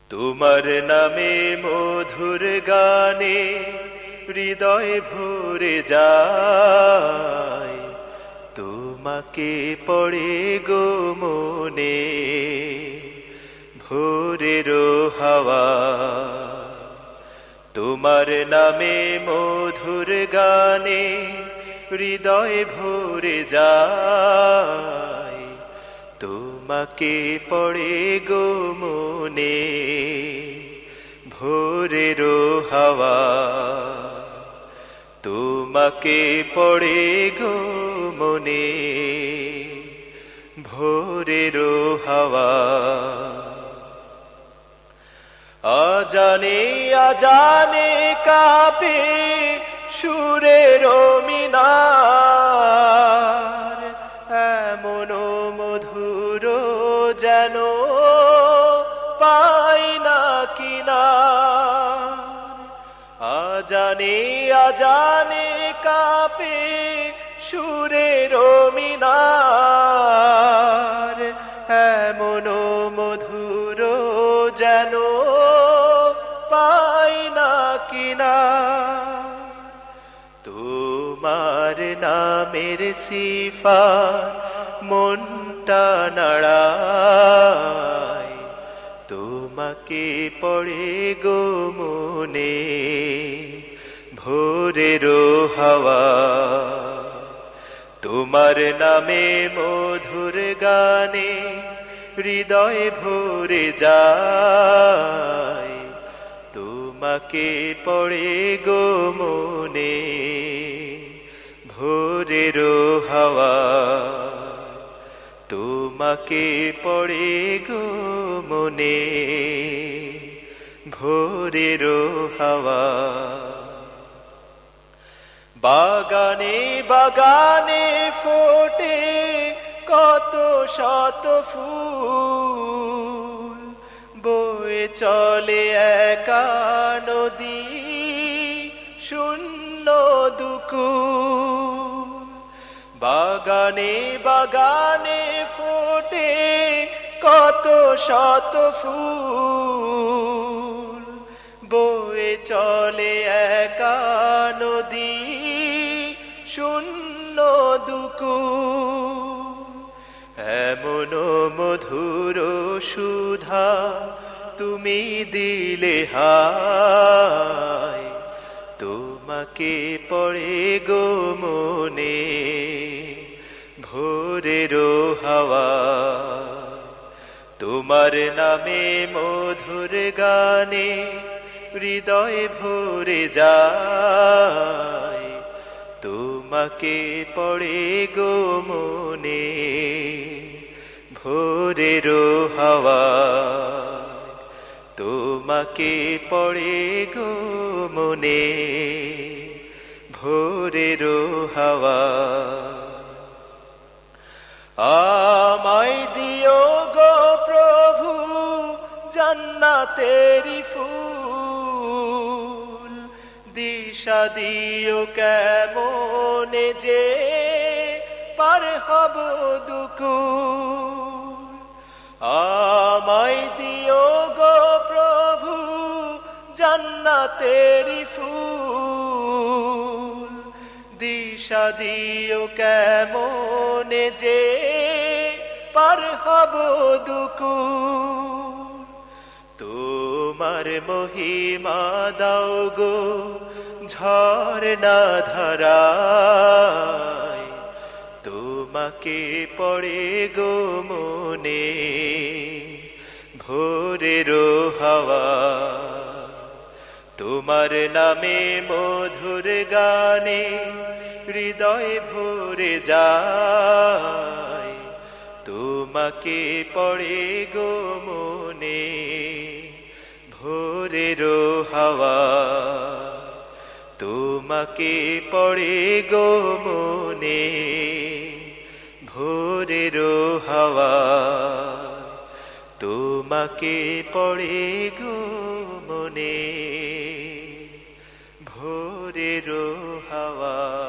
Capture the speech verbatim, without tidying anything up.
তোমার নামে মধুর গানে হৃদয় ভরে যায়, তোমাকে পড়ে গো মনে ভোরের হাওয়া। তোমার নামে মধুর গানে হৃদয় ভরে যায়, তোমাকে পড়ে গো মনে ভোরের হাওয়া। তোমাকে পড়ে গো মনে ভোরের হাওয়া। আজানে আজানে কাঁপে সুরের মিনার, এমন মধুর যেন পাই না কিনার। আজানে আজানে কাঁপে সুরের মিনার, এমন মধুর যেন পাই না কিনার। তোমার নামের সিফাত মনটা নাড়ায়, তোমাকে পড়ে গো মনে ভোরের হাওয়া। তোমার নামে মধুর গানে হৃদয় ভরে যায়, তোমাকে পড়ে গো মনে ভোরের হাওয়া। তোমাকে পড়ে গো মনে ভোরের হাওয়া। বাগানে বাগানে ফোটে কত শত ফুল, বয়ে চলে একা নদী শূন্য দুকুল। বাগানে বাগানে ফোটে কত শত ফুল, বয়ে চলে একা নদী শূন্য দুকুল। এমন মধুর সুধা তুমি দিলে হায়, তোমাকে পড়ে গো মনে ভোরের হাওয়া। তোমার নামে মধুর গানে হৃদয় ভরে যায়, তোমাকে পড়ে গো মনে ভোরের হাওয়া। তোমাকে পড়ে গো মনে ভোরের হাওয়া। আমায় দিও গো প্রভু জান্নাতেরি ফুল, দিশা দিও কেমনে যে পার হব দুকুল। আমায় দিও গো প্রভু জান্নাতেরি ফুল, দিশা দিও কেমনে যে পার হব দুকুল। তোমার মহিমা দাও গো ঝরনা ধারায়, তোমাকে পড়ে গো মনে ভোরের হাওয়া। তোমার নামে মধুর গানে হৃদয় ভরে যায়, তোমাকে পড়ে গো মনে ভোরের হাওয়া। তোমাকে পড়ে গো মনে ভোরের হাওয়া। তোমাকে পড়ে গো মনে ভোরের হাওয়া।